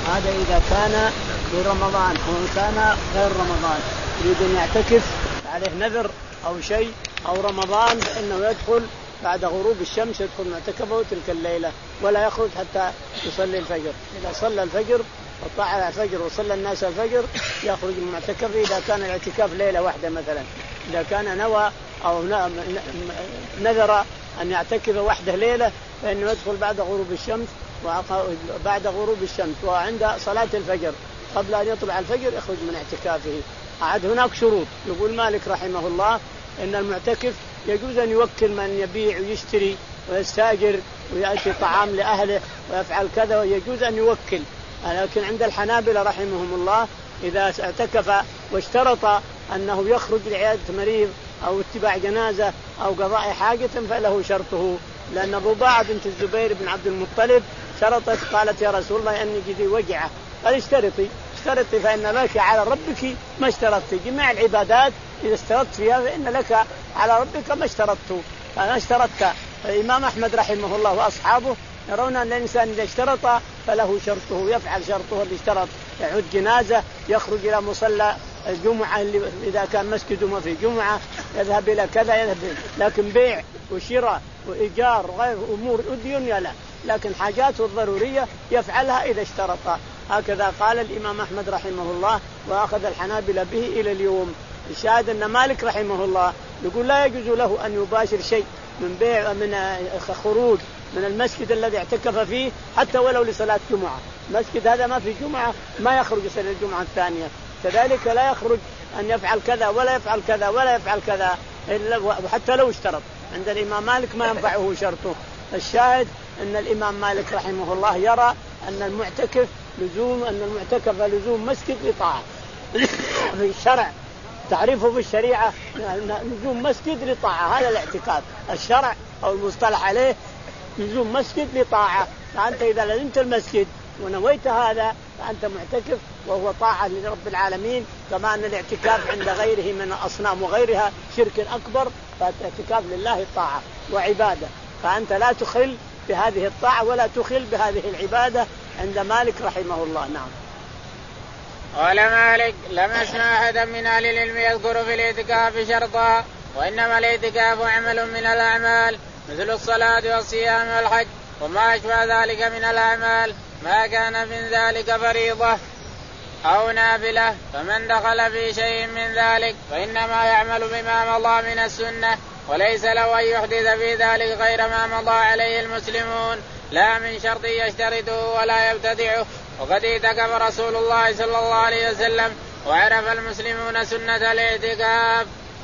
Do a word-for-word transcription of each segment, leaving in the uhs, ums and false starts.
هذا إذا كان في رمضان أو كان غير رمضان يريد أن يعتكف عليه نذر أو شيء أو رمضان فإنه يدخل بعد غروب الشمس يدخل معتكفه تلك الليلة ولا يخرج حتى يصلي الفجر. إذا صلى الفجر وطلع الفجر وصلى الناس الفجر يخرج من معتكفه. إذا كان الاعتكاف ليلة واحدة مثلا، إذا كان نوى أو نذر أن يعتكف وحده ليلة فإنه يدخل بعد غروب الشمس وبعد غروب الشمس وعند صلاة الفجر قبل أن يطلع الفجر يخرج من اعتكافه. عاد هناك شروط. يقول مالك رحمه الله إن المعتكف يجوز أن يوكل من يبيع ويشتري ويستاجر ويأتي طعام لأهله ويفعل كذا ويجوز أن يوكل. لكن عند الحنابلة رحمهم الله إذا اعتكف واشترط أنه يخرج لعيادة مريض أو اتباع جنازة أو قضاء حاجة فله شرطه. لأن رباعة بنت الزبير بن عبد المطلب شرطت قالت يا رسول الله أني جدي وجعة قال اشترطي اشترطي فإن لك على ربك ما اشترطت. جميع العبادات إذا اشترطت فيها فإن لك على ربك ما اشترطت فأنا اشترطت. الإمام أحمد رحمه الله وأصحابه يرون أن الإنسان إذا اشترط فله شرطه يفعل شرطه اللي اشترط. يعود جنازة يخرج إلى مصلى الجمعة اللي إذا كان مسجد ما في جمعة يذهب إلى كذا يذهب. لكن بيع وشراء وإيجار غير أمور الدنيا لا، لكن حاجاته الضرورية يفعلها إذا اشترط. هكذا قال الإمام أحمد رحمه الله وأخذ الحنابلة به إلى اليوم. الشاهد أن مالك رحمه الله يقول لا يجوز له أن يباشر شيء من بيع من خروج من المسجد الذي اعتكف فيه حتى ولو لصلاة جمعة. مسجد هذا ما في جمعة ما يخرج يصلي الجمعة الثانية. كذلك لا يخرج أن يفعل كذا ولا يفعل كذا ولا يفعل كذا حتى لو اشترط. عند الإمام مالك ما ينفعه شرطه. الشاهد أن الإمام مالك رحمه الله يرى أن المعتكف لزوم أن المعتكف لزوم مسجد لطاعة في الشرع. تعريفه في الشريعة لزوم مسجد لطاعة. هذا الاعتكاف الشرع أو المصطلح عليه لزوم مسجد لطاعة. فأنت إذا لزمت المسجد ونويت هذا فأنت معتكف وهو طاعة لرب العالمين. كما أن الاعتكاف عند غيره من الأصنام وغيرها شرك أكبر فالاعتكاف لله طاعة وعبادة. فأنت لا تخل بهذه الطاعة ولا تخل بهذه العبادة عند مالك رحمه الله. نعم. قال مالك لم أسمع أحدا من أهل العلم يذكر في الاعتكاف شرطا وإنما الاعتكاف عمل من الأعمال مثل الصلاة والصيام والحج وما أشبه ذلك من الأعمال ما كان من ذلك فريضة أو نافلة. فمن دخل في شيء من ذلك فإنما يعمل بما مضى من السنة وليس له أن يحدث في ذلك غير ما مضى عليه المسلمون لا من شرط يشترطه ولا يبتدعه. وقد اعتكف رسول الله صلى الله عليه وسلم وعرف المسلمون سنة الاعتكاف.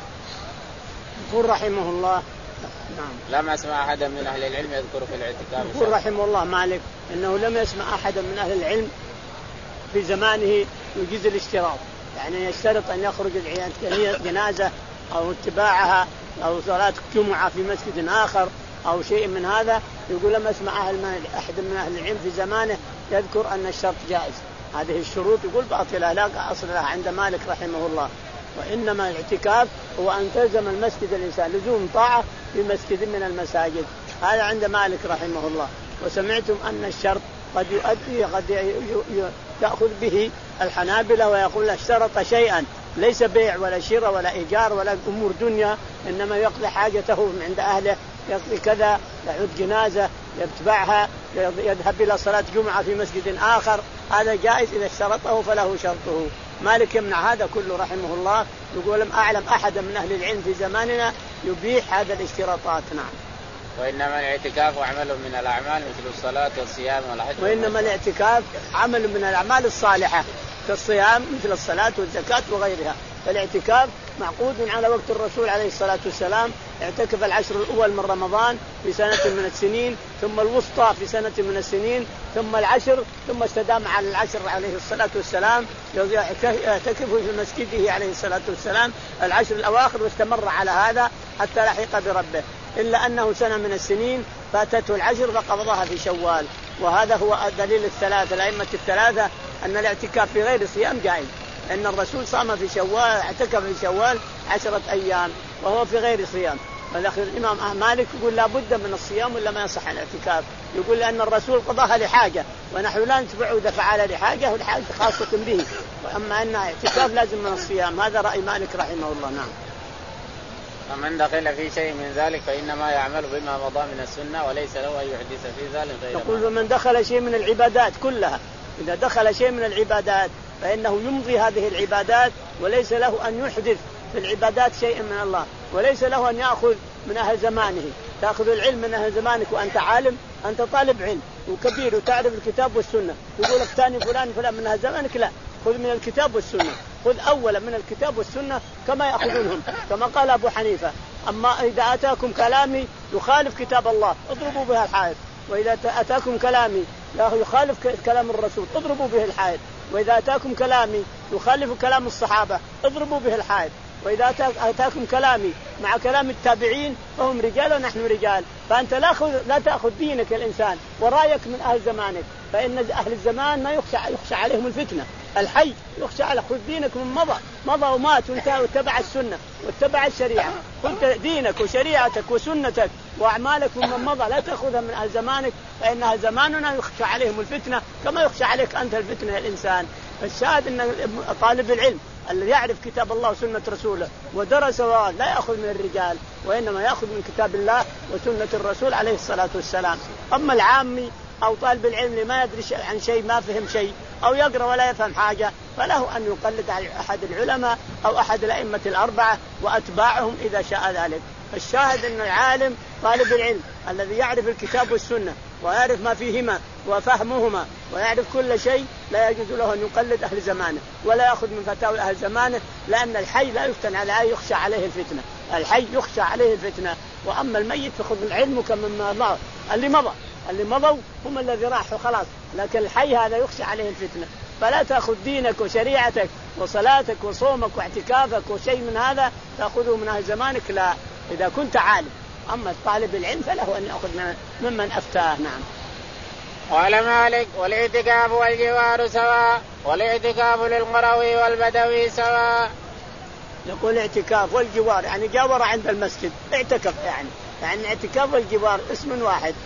يقول رحمه الله نعم لم أسمع أحدا من أهل العلم يذكر في الاعتكاف. يقول رحمه الله مالك إنه لم يسمع أحدا من أهل العلم في زمانه يجيز الاشتراط، يعني يشترط أن يخرج جنازة أو اتباعها أو صلاة جمعة في مسجد آخر أو شيء من هذا. يقول لم أسمع أحد من أهل العلم في زمانه يذكر أن الشرط جائز. هذه الشروط يقول باطلة لا أصل لها عند مالك رحمه الله. وإنما الاعتكاف هو أن تلزم المسجد الإنسان لزوم طاعة في مسجد من المساجد. هذا عند مالك رحمه الله. وسمعتم أن الشرط قد يؤدي قد يأخذ به الحنابلة ويقول اشترط شيئا ليس بيع ولا شراء ولا إيجار ولا أمور دنيا إنما يقضي حاجته عند أهله يقضي كذا يعود جنازة يتبعها يذهب إلى صلاة جمعة في مسجد آخر. هذا جائز إذا اشترطه فله شرطه. مالك يمنع هذا كله رحمه الله. يقول لم أعلم أحدا من أهل العلم في زماننا يبيح هذا الاشتراطات. نعم. وإنما الاعتكاف عمل من الأعمال مثل الصلاة والصيام والحج. وإنما الاعتكاف عمل من الأعمال الصالحة كالصيام مثل الصلاة والزكاة وغيرها. فالاعتكاف معقود على وقت الرسول عليه الصلاة والسلام. اعتكف العشر الأول من رمضان في سنة من السنين ثم الوسطى في سنة من السنين ثم العشر ثم استدام على العشر عليه الصلاة والسلام يعتكف في مسجده عليه الصلاة والسلام العشر الأواخر واستمر على هذا حتى لحق بربه. إلا أنه سنة من السنين فاتته العشر فقبضها في شوال. وهذا هو دليل الثلاثة الأئمة الثلاثة أن الاعتكاف في غير صيام جائز. أن الرسول صام في شوال اعتكف في شوال عشرة أيام وهو في غير صيام. فالأخير الإمام مالك يقول لا بد من الصيام ولا ما يصح الاعتكاف. يقول لأن الرسول قضاها لحاجة ونحن لا نتبعه إذا فعل لحاجة والحاجة خاصة به، وأما أن اعتكاف لازم من الصيام. هذا رأي مالك رحمه الله. نعم. ومن دخل في شيء من ذلك فإنما يعمل بما مضى من السنة وليس له أن يحدث في ذلك غير. يقول من دخل شيء من العبادات كلها، إذا دخل شيء من العبادات فإنه يمضي هذه العبادات وليس له أن يحدث في العبادات شيء من الله، وليس له أن يأخذ من أهل زمانه. تأخذ العلم من أهل زمانك وأنت عالم، أنت طالب علم وكبير وتعرف الكتاب والسنة، يقول لك ثاني فلان فلان من أهل زمانك، لا، خذ من الكتاب والسنة، خذ أولا من الكتاب والسنة كما يأخذونهم، كما قال أبو حنيفة: أما إذا أتاكم كلامي يخالف كتاب الله اضربوا بها الحائط، وإذا أتاكم كلامي يخالف كلام الرسول اضربوا به الحائط، وإذا أتاكم كلامي يخالف كلام الصحابة اضربوا به الحائط، وإذا أتاكم كلامي مع كلام التابعين فهم رجال ونحن رجال. فأنت لا, لا تأخذ دينك الإنسان ورأيك من أهل زمانك، فإن أهل الزمان ما يخشى, يخشى عليهم الفتنة. الحي يخشى على خذ دينك من مضى مضى ومات وانتهى واتبع السنة واتبع الشريعة. خذ دينك وشريعتك وسنتك وأعمالك من مضى، لا تأخذها من أهل زمانك، فإن أهل زماننا يخشى عليهم الفتنة كما يخشى عليك أنت الفتنة الإنسان. الشاهد أن طالب العلم الذي يعرف كتاب الله وسنة رسوله ودرس لا يأخذ من الرجال، وإنما يأخذ من كتاب الله وسنة الرسول عليه الصلاة والسلام. أما العامي أو طالب العلم اللي ما يدري عن شيء، ما فهم شيء أو يقرأ ولا يفهم حاجة، فله أن يقلد أحد العلماء أو أحد الأئمة الأربعة وأتباعهم إذا شاء ذلك. الشاهد أن العالم طالب العلم الذي يعرف الكتاب والسنة ويعرف ما فيهما وفهمهما ويعرف كل شيء لا يجوز له أن يقلد أهل زمانه ولا يأخذ من فتاوى أهل زمانه، لأن الحي لا يفتن عليه يخشى عليه الفتنة. الحي يخشى عليه الفتنة، وأما الميت فخذ العلم كمما مضى. اللي مضى اللي مضوا هم الذي راحوا خلاص، لكن الحي هذا يخشى عليه الفتنة. فلا تأخذ دينك وشريعتك وصلاتك وصومك واعتكافك وشيء من هذا تأخذه من أهل زمانك، لا، إذا كنت عالم. أما طالب العلم فله أن يأخذ ممن أفتاه. نعم. قال مالك: والاعتكاف والجوار سواء، والاعتكاف للقروي والبدوي سواء. يقول اعتكاف والجوار يعني جاور عند المسجد اعتكف، يعني يعني اعتكاف والجوار اسم واحد،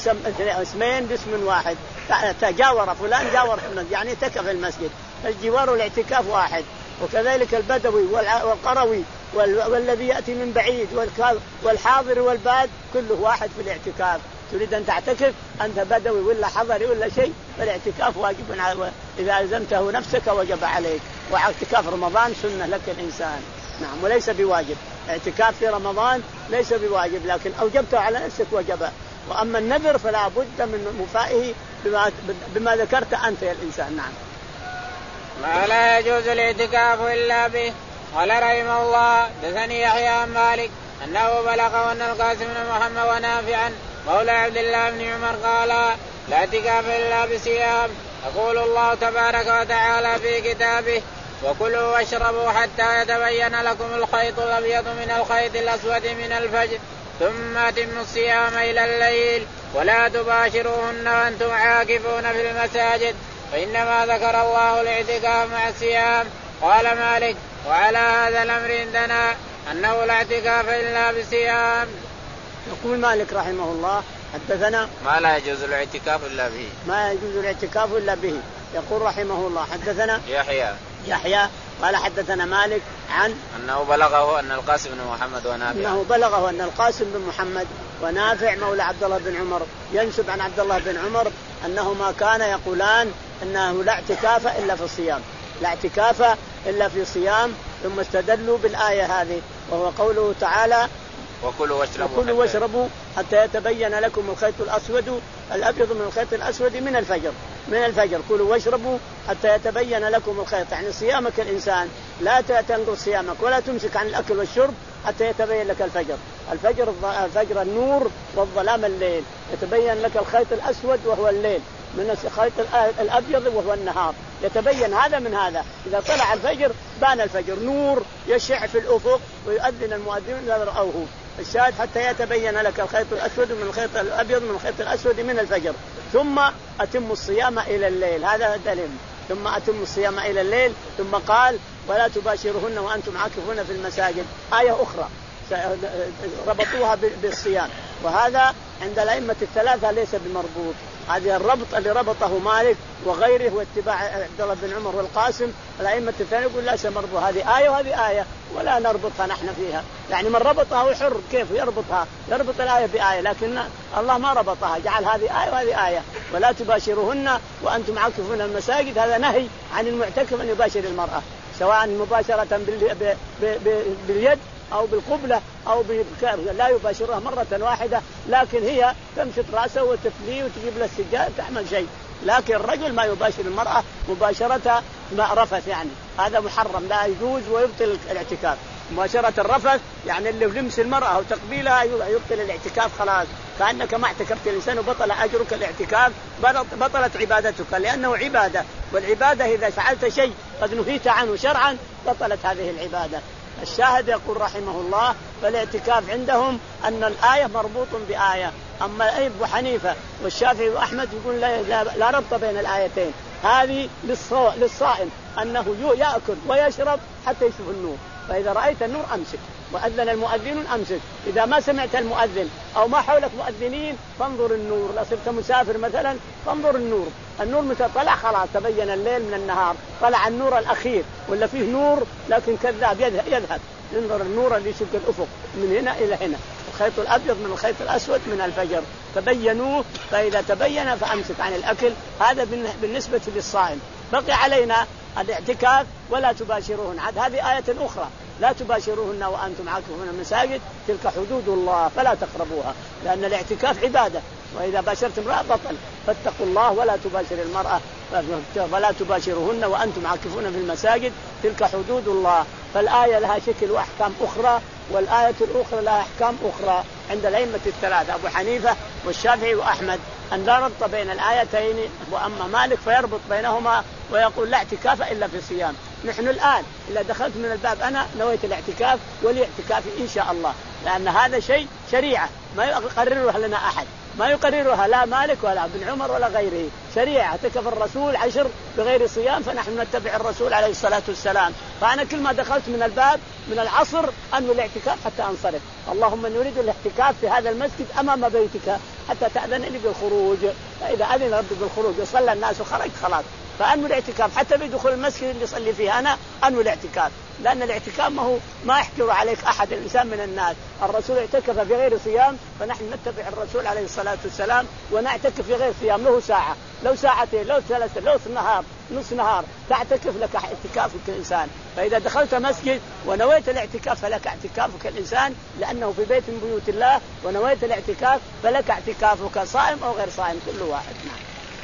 اسمين باسم واحد. تجاور فلان جاور يعني اعتكف المسجد. الجوار والاعتكاف واحد. وكذلك البدوي والقروي والذي يأتي من بعيد والحاضر والباد كله واحد في الاعتكاف. تريد أن تعتكف أنت بدوي ولا حضري ولا شيء، فالاعتكاف واجب، إذا ألزمته نفسك وجب عليك. واعتكاف رمضان سنة لك الإنسان. نعم، وليس بواجب. اعتكاف في رمضان ليس بواجب، لكن أوجبته على نفسك وجب. وأما النذر فلا بد من وفائه بما, بما ذكرت أنت يا الإنسان. نعم. ما لا يجوز الاعتكاف إلا به. قال رحمه الله: دثني يحيى عن مالك أنه بلغه أن القاسم بن محمد ونافعا مولى عبد الله بن عمر قال: لا اعتكاف إلا بصيام. يقول الله تبارك وتعالى في كتابه: وكلوا واشربوا حتى يتبين لكم الخيط الأبيض من الخيط الأسود من الفجر ثم أتموا الصيام إلى الليل ولا تباشروهن وأنتم عاكفون في المساجد، فإنما ذكر الله الاعتكاف مع الصيام. قال مالك: وعلى هذا الأمر عندنا أنه لا اعتكاف إلا بصيام. يقول مالك رحمه الله: حدثنا ما لا يجوز الاعتكاف إلا به. ما يجوز الاعتكاف إلا به. يقول رحمه الله: حدثنا يحيى يحيى قال حدثنا مالك عن أنه بلغه أن القاسم بن محمد ونافع أنه بلغه أن القاسم بن محمد ونافع مولى عبد الله بن عمر ينسب عن عبد الله بن عمر أنهما كان يقولان أنه لا اعتكاف إلا في الصيام، لا اعتكاف إلا في صيام. ثم استدلوا بالآية هذه وهو قوله تعالى: وكلوا واشربوا, وكلوا واشربوا حتى يتبين لكم الخيط الأسود الأبيض من الخيط الأسود من الفجر من الفجر كلوا واشربوا حتى يتبين لكم الخيط. يعني صيامك الإنسان لا تنقض صيامك ولا تمسك عن الأكل والشرب حتى يتبين لك الفجر. الفجر الفجر النور والظلام الليل، يتبين لك الخيط الأسود وهو الليل من الخيط الأبيض وهو النهار، يتبين هذا من هذا. إذا طلع الفجر بان الفجر نور يشع في الأفق ويؤذن المؤذن إذا رأوه. الشاهد حتى يتبين لك الخيط الأسود من الخيط الأبيض من الخيط الأسود من الفجر ثم أتم الصيام إلى الليل. هذا دليل. ثم أتم الصيام إلى الليل. ثم قال: ولا تباشرهن وأنتم عاكفون في المساجد. آية أخرى ربطوها بالصيام، وهذا عند الأئمة الثلاثة ليس بمربوط. هذه الربط اللي ربطه مالك وغيره واتباع عبد الله بن عمر والقاسم، الأئمة الثانية يقول ليس مربوط، هذه آية وهذه آية ولا نربطها نحن فيها. يعني من ربطها هو حر كيف يربطها، يربط الآية بآية، لكن الله ما ربطها، جعل هذه آية وهذه آية. ولا تباشروهن وأنتم عاكفون المساجد، هذا نهي عن المعتكف أن يباشر المرأة، سواء مباشرة باليد أو بالقبلة أو بالكار، لا يباشرها مرة واحدة، لكن هي تمشط رأسه وتفليه وتجيب له السجاد تعمل شيء. لكن الرجل ما يباشر المرأة مباشرة ما رفث، يعني هذا محرم لا يجوز ويبطل الاعتكاف. مباشرة الرفث يعني اللي لمس المرأة أو تقبيلها يبطل الاعتكاف، خلاص كأنك ما اعتكفت الإنسان وبطل أجرك الاعتكاف، بطلت عبادتك، لأنه عبادة، والعبادة إذا فعلت شيء قد نهيت عنه شرعا بطلت هذه العبادة. الشاهد يقول رحمه الله فالاعتكاف عندهم أن الآية مربوط بآية. أما أبو حنيفة والشافعي وأحمد يقول لا, لا, لا ربط بين الآيتين، هذه للصائم أنه يأكل ويشرب حتى يشوف النور، فإذا رأيت النور أمسك، وأذن المؤذن أمسك، إذا ما سمعت المؤذن أو ما حولك مؤذنين فانظر النور، لا صرت مسافر مثلا فانظر النور، النور متى طلع خلاص تبين الليل من النهار، طلع النور الأخير ولا فيه نور لكن كذاب يذهب، انظر النور اللي يشق الأفق من هنا إلى هنا، الخيط الأبيض من الخيط الأسود من الفجر، تبينوه، فإذا تبين فأمسك عن الأكل. هذا بالنسبة للصائم. بقي علينا الاعتكاف ولا تباشروهن، عاد هذه آية أخرى، لا تباشروهن وأنتم عاكفون المساجد تلك حدود الله فلا تقربوها، لأن الاعتكاف عبادة، وإذا باشرت امرأة بطل، فاتقوا الله ولا تباشر المرأة ولا تباشروهن وأنتم عاكفون في المساجد تلك حدود الله. فالآية لها شكل وأحكام أخرى، والآية الأخرى لها أحكام أخرى عند الأئمة الثلاثة أبو حنيفة والشافعي وأحمد، أن لا ربط بين الآيتين، وأما مالك فيربط بينهما ويقول لا اعتكاف إلا في الصيام. نحن الآن إذا دخلت من الباب أنا نويت الاعتكاف ولي اعتكافي إن شاء الله، لأن هذا شيء شريعة ما يقررها لنا أحد، ما يقررها لا مالك ولا ابن عمر ولا غيره، شريعة اعتكف الرسول عشر بغير صيام فنحن نتبع الرسول عليه الصلاة والسلام. فأنا كل ما دخلت من الباب من العصر أنوي الاعتكاف حتى أنصرف، اللهم نريد الاعتكاف في هذا المسجد أمام بيتك حتى تأذن لي بالخروج، فإذا أذن ربي بالخروج وصلى الناس وخرج خلاص، فأنوي الاعتكاف حتى بدخول المسجد اللي يصلي فيه أنا أنوي الاعتكاف، لأن الاعتكاف ما هو ما يحجر عليك أحد الإنسان من الناس، الرسول اعتكف في غير صيام فنحن نتبع الرسول عليه الصلاة والسلام ونعتكف في غير صيام، له ساعة لو ساعتين لو ثلاثة لو نهار نص نهار تعتكف لك اعتكافك كإنسان. فإذا دخلت مسجد ونويت الاعتكاف فلك اعتكافك كإنسان، لأنه في بيت من بيوت الله، ونويت الاعتكاف فلك اعتكافك صائم أو غير صائم كل واحد. نعم.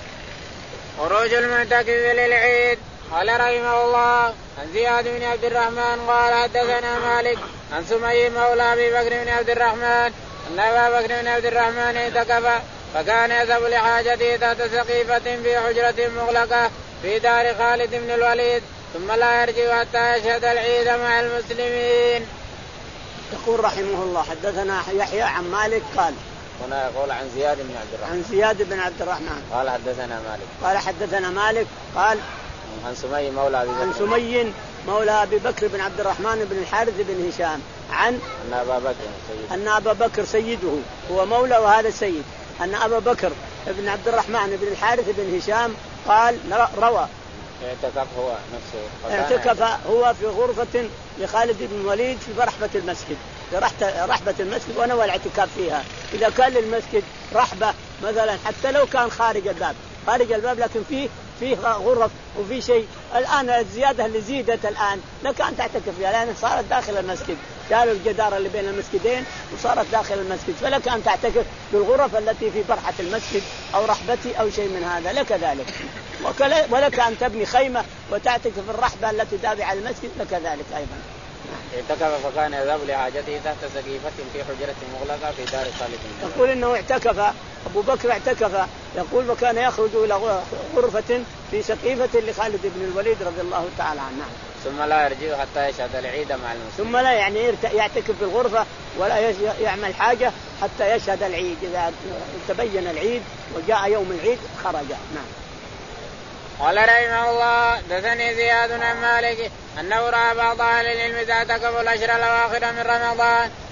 خروج المعتكف للعيد. قال رحمه الله عن زياد بن عبد الرحمن قال حدثنا مالك عن سمي مولى أبي بكر بن عبد الرحمن أن أبا بكر بن عبد الرحمن اعتكف فكان يذهب لحاجته تحت سقيفة في حجرة مغلقة في دار خالد بن الوليد ثم لا يرجع حتى يشهد العيد مع المسلمين. يقول رحمه الله حدثنا يحيى عن مالك قال هنا يقول عن زياد بن عبد الرحمن عن زياد بن عبد الرحمن قال حدثنا مالك قال حدثنا مالك قال عن سمي مولى أبي بكر عن سمي مولى أبي بكر بن عبد الرحمن بن الحارث بن هشام عن أن أبا بكر سيد أن أبا بكر سيده هو مولى وهذا السيد، أن أبا بكر بن عبد الرحمن بن الحارث بن هشام قال روى اعتكف هو نفسه اعتكف هو في غرفة لخالد بن الوليد في رحبة المسجد، في رحبة المسجد ونوى الاعتكاف فيها. إذا كان للمسجد رحبة مثلا حتى لو كان خارج الباب خارج الباب لكن فيه فيه غرف وفي شيء، الآن الزيادة اللي زيدت الآن لك أن تعتكف فيها لأن صارت داخل المسجد، شالوا الجدار اللي بين المسجدين وصارت داخل المسجد، فلك أن تعتكف بالغرف التي في برحة المسجد أو رحبتي أو شيء من هذا لك ذلك، ولك أن تبني خيمة وتعتكف في الرحبة التي تابعة المسجد لك ذلك أيضا. اعتكف فكان يذهب لحاجته تحت سقيفة في حجرة مغلقة في دار خالد. يقول إنه اعتكف أبو بكر اعتكف، يقول وكان يخرج إلى غرفة في سقيفة لخالد بن الوليد رضي الله تعالى عنه. ثم لا يرجع حتى يشهد العيد مع المسلمين. ثم لا يعني يعتكف في الغرفة ولا يعمل حاجة حتى يشهد العيد، إذا تبين العيد وجاء يوم العيد خرج. نعم. قال رحمه الله دثني زياد عن مالك أنه رأى بعض أهل العلم اعتكفوا العشر الأواخر من رمضان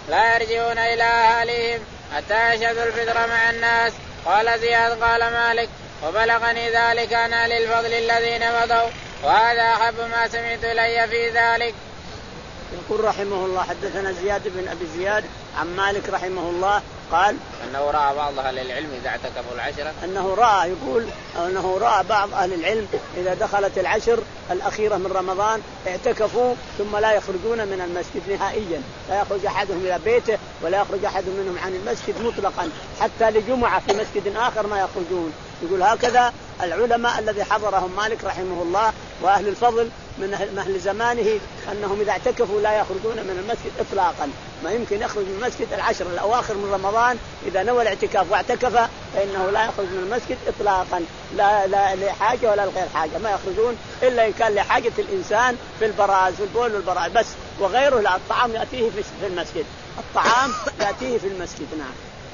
لا يرجعون إلى أهاليهم حتى يشهدوا الفطر مع الناس. قال زياد قال مالك وبلغني ذلك عن أهل الفضل الذين مضوا وهذا أحب ما سمعت إلي في ذلك. يقول رحمه الله حدثنا زياد بن أبي زياد عن مالك رحمه الله قال أنه رأى بعض أهل العلم إذا اعتكفوا العشرة أنه رأى يقول أنه رأى بعض أهل العلم إذا دخلت العشر الأخيرة من رمضان اعتكفوا ثم لا يخرجون من المسجد نهائيا، لا يخرج أحدهم إلى بيته ولا يخرج أحد منهم عن المسجد مطلقا حتى لجمعة في مسجد آخر ما يخرجون. يقول هكذا العلماء الذي حضرهم مالك رحمه الله وأهل الفضل من أهل زمانه أنهم إذا اعتكفوا لا يخرجون من المسجد إطلاقا، ما يمكن يخرج من المسجد العشر الأواخر من رمضان إذا نوى الاعتكاف واعتكف فإنه لا يخرج من المسجد إطلاقا، لا, لا لحاجة ولا لغير حاجة، ما يخرجون إلا إن كان لحاجة الإنسان في البراز في البول والبراز بس، وغيره لا، الطعام يأتيه في المسجد، الطعام يأتيه في المسجد. نعم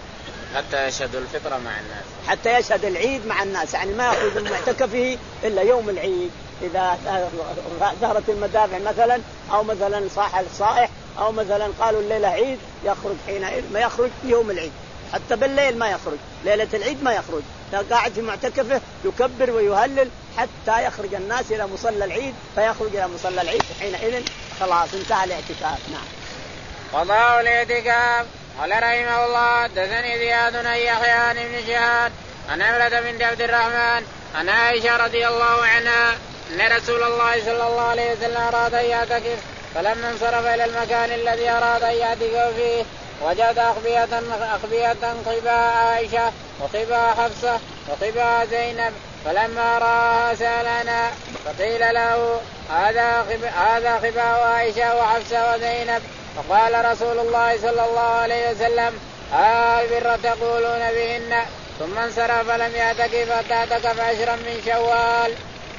حتى يشهد الفطر مع الناس، حتى يشهد العيد مع الناس، يعني ما يخرج من معتكفه إلا يوم العيد إذا ظهرت المدافع مثلا أو مثلا صاح الصائح أو مثلا قالوا الليلة عيد يخرج حينئذ، ما يخرج يوم العيد، حتى بالليل ما يخرج، ليلة العيد ما يخرج، قاعد في معتكفه يكبر ويهلل حتى يخرج الناس إلى مصلى العيد فيخرج إلى مصلى العيد حينئذ خلاص انتهى الاعتكاف. نعم. قضاء الاعتكاف. قال رحمه الله حدثني زياد بن يحيى عن ابن شهاب عن عمرة بنت عبد الرحمن عن عائشة رضي الله عنها أن رسول الله صلى الله عليه وسلم أراد أن يعتكف فلما انصرف إلى المكان الذي أراد أن يعتكف فيه وجد أخبية أخبية قباء عائشة وقباء حفصة وقباء زينب، فلما رآها سألنا فقيل له هذا هذا قباء عائشة وحفصة وزينب، فقال رسول الله صلى الله عليه وسلم البر تقولون بهن، ثم انصرف فلم يعتكف حتى اعتكف عشرا من شوال.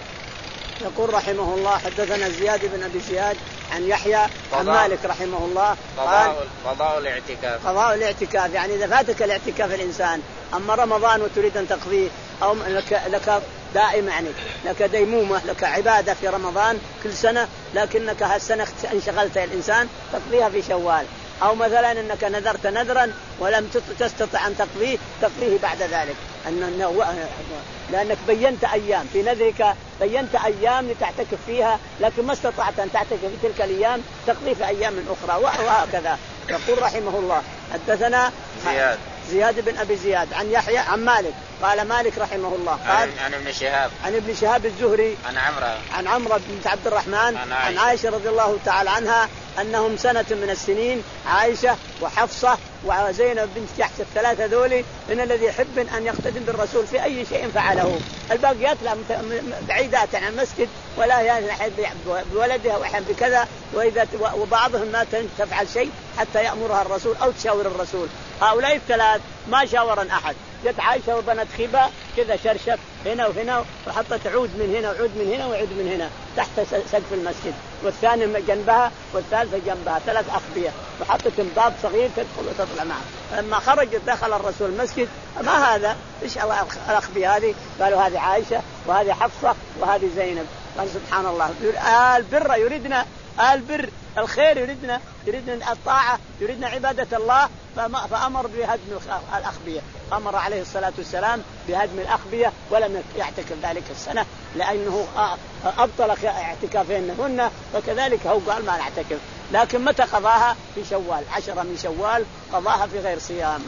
يقول رحمه الله حدثنا زياد بن أبي زياد عن يحيى عن مالك رحمه الله قال قضاء الاعتكاف. قضاء الاعتكاف يعني إذا فاتك الاعتكاف الإنسان أما رمضان وتريد أن تقضيه أو لك, لك دائما يعني لك ديمومة لك عبادة في رمضان كل سنة لكنك هالسنة انشغلت الإنسان تقضيها في شوال، أو مثلا أنك نذرت نذرا ولم تستطع أن تقضيه تقضيه بعد ذلك، أن لأنك بينت أيام في نذرك بينت أيام لتعتكف فيها لكن ما استطعت أن تعتكف في تلك الأيام تقضي في أيام أخرى وهكذا. يقول رحمه الله حدثنا زياد زياد بن أبي زياد عن يحيى عن مالك قال مالك رحمه الله قال عن ابن شهاب عن ابن شهاب الزهري عن عمرو عن عمرو بنت عبد الرحمن عن عائشة. عن عائشة رضي الله تعالى عنها أنهم سنة من السنين عائشة وحفصة وزينب بنت جحش الثلاثة ذولي من الذي يحب أن يقتدم بالرسول في أي شيء فعله، الباقيات لا بعيدات عن المسجد ولا يحب بولدها ويحب بكذا، وإذا وبعضهم ما تفعل شيء حتى يأمرها الرسول أو تشاور الرسول. هؤلاء الثلاث ما شاورا أحد، جت عائشة وبنت خبا كذا شرشف هنا وهنا وحطت عود من هنا وعود من هنا وعود من هنا تحت سقف المسجد، والثاني جنبها والثالثة جنبها ثلاث أخبية وحطت باب صغير تدخل وتطلع معه. لما خرجت دخل الرسول المسجد ما هذا إيش الأخبية هذه؟ قالوا هذه عائشة وهذه حفصة وهذه زينب. قال سبحان الله البر يريدنا البر الخير يريدنا يريدنا الطاعة يريدنا عبادة الله فأمر بهدم الأخبية، أمر عليه الصلاة والسلام بهدم الأخبية ولم يعتكف ذلك السنة لأنه أبطل اعتكافهن وكذلك هو قال ما نعتكف، لكن متى قضاها؟ في شوال عشرة من شوال قضاها في غير صيام.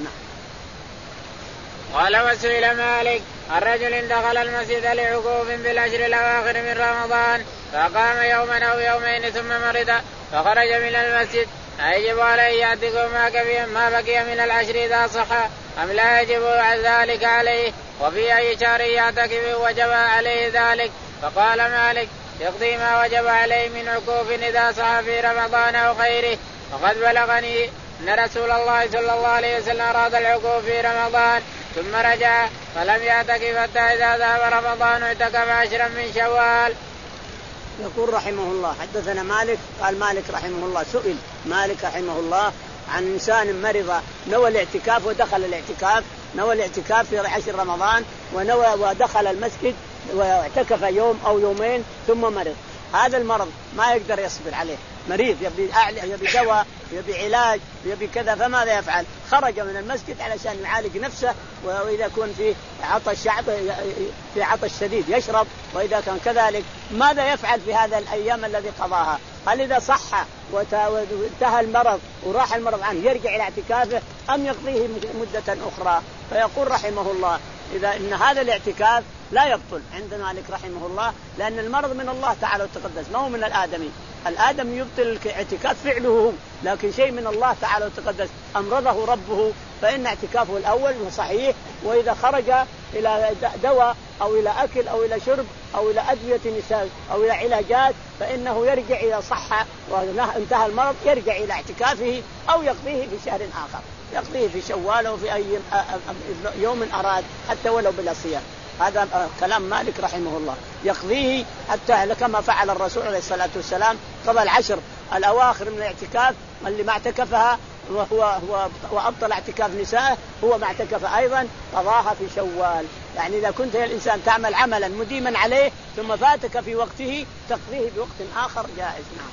قال وسئل مالك الرجل دخل المسجد لعكوف بالعشر الأواخر من رمضان فقام يوما أو يومين ثم مرض فخرج من المسجد أيجب عليه يعتكف ما بقي من العشر إذا صح أم لا يجب ذلك عليه؟ وفي أي شهر يعتكف وجب عليه ذلك؟ فقال مالك يقضي ما وجب عليه من عكوف إذا صح في رمضان أو غيره. وقد بلغني أن رسول الله صلى الله عليه وسلم أراد العكوف في رمضان ثم رجع فلم يعتكف حتى إذا ذهب رمضان اعتكف عشرا من شوال. يقول رحمه الله حدثنا مالك قال مالك رحمه الله سئل مالك رحمه الله عن إنسان مرض نوى الاعتكاف ودخل الاعتكاف نوى الاعتكاف في عشر رمضان ونوى ودخل المسجد واعتكف يوم أو يومين ثم مرض، هذا المرض ما يقدر يصبر عليه مريض يبي يبي دواء يبي علاج يبي كذا فماذا يفعل؟ خرج من المسجد علشان يعالج نفسه، وإذا يكون في عطش شعب في عطش شديد يشرب، وإذا كان كذلك ماذا يفعل في هذا الأيام الذي قضاها؟ هل إذا صح وانتهى المرض وراح المرض عنه يرجع إلى اعتكافه أم يقضيه مدة أخرى؟ فيقول رحمه الله إذا إن هذا الاعتكاف لا يبطل عند مالك رحمه الله، لأن المرض من الله تعالى وتقدس ما هو من الآدمي. الآدم يبطل الاعتكاف فعله هو، لكن شيء من الله تعالى وتقدس أمرضه ربه فإن اعتكافه الأول صحيح. وإذا خرج إلى دواء أو إلى أكل أو إلى شرب أو إلى أدوية نساء أو إلى علاجات فإنه يرجع إلى صحة وانتهى المرض يرجع إلى اعتكافه أو يقضيه في شهر آخر، يقضيه في شوال أو في أي يوم أراد حتى ولو بلا صيام. هذا كلام مالك رحمه الله، يقضيه حتى كما فعل الرسول عليه الصلاة والسلام قضى العشر الأواخر من الاعتكاف اللي ما اعتكفها وهو هو وأبطل اعتكاف نسائه هو ما اعتكف أيضا قضاها في شوال. يعني إذا كنت يا الإنسان تعمل عملا مديما عليه ثم فاتك في وقته تقضيه بوقت آخر جائز. نعم.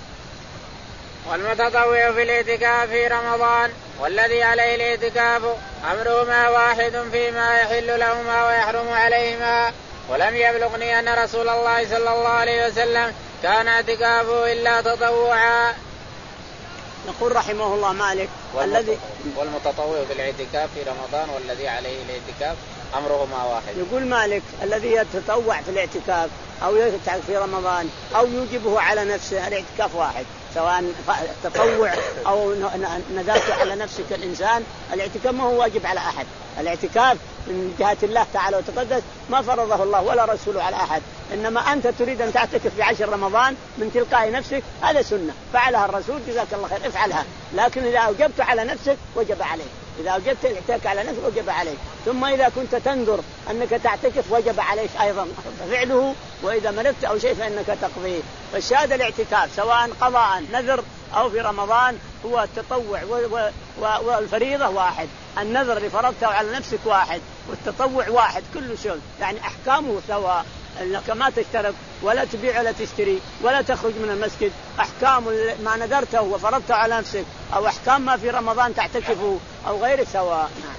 والمتطوع في الاعتكاف في رمضان والذي عليه الاعتكاف أمرهما واحد فيما يحل لهما ويحرم عليهما، ولم يبلغني أن رسول الله صلى الله عليه وسلم كان اعتكافه إلا تطوعا. يقول رحمه الله مالك الذي والمتطوع في الاعتكاف في رمضان والذي عليه الاعتكاف أمرهما واحد. يقول مالك الذي يتطوع في الاعتكاف أو يعتكف في رمضان أو يوجبه على نفسه الاعتكاف واحد، سواء تطوع أو نذرت على نفسك الإنسان. الاعتكاف ما هو واجب على أحد، الاعتكاف من جهة الله تعالى وتقدس ما فرضه الله ولا رسوله على أحد، إنما أنت تريد أن تعتكف في عشر رمضان من تلقاء نفسك هذا سنة فعلها الرسول جزاك الله خير افعلها، لكن إذا أوجبت على نفسك وجب عليك، إذا أوجبت الاعتكاف على نفسك وجب عليك. ثم إذا كنت تنذر أنك تعتكف وجب عليك أيضا فعله، وإذا مرضت أو شيء فإنك تقضيه. فالشاهد الاعتكاف سواء قضاء نذر أو في رمضان هو التطوع والفريضة واحد، النذر اللي فرضته على نفسك واحد والتطوع واحد كل شيء، يعني أحكامه سواء، انك ما تشترك ولا تبيع ولا تشتري ولا تخرج من المسجد، احكام ما نذرته وفرضته على نفسك او احكام ما في رمضان تعتكفه او غيره سواء. نعم.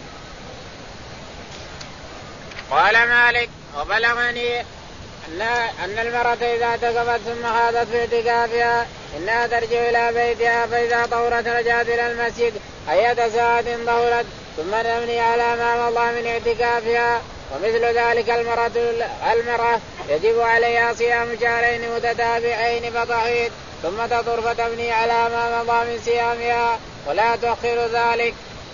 قال مالك وبلغني ان ان المرأة اذا اعتكفت ثم خاضت في اعتكافها انها ترجع الى بيتها فاذا طهرت رجعت الى المسجد اية ساعة طهرت ثم تبني على ما مضى من اعتكافها. ومثل ذلك المرأة المرأة يجب عليها صيام شهرين متتابعين فتحيض ثم تطهر فتبني على ما مضى من صيامها ولا تؤخر ذلك.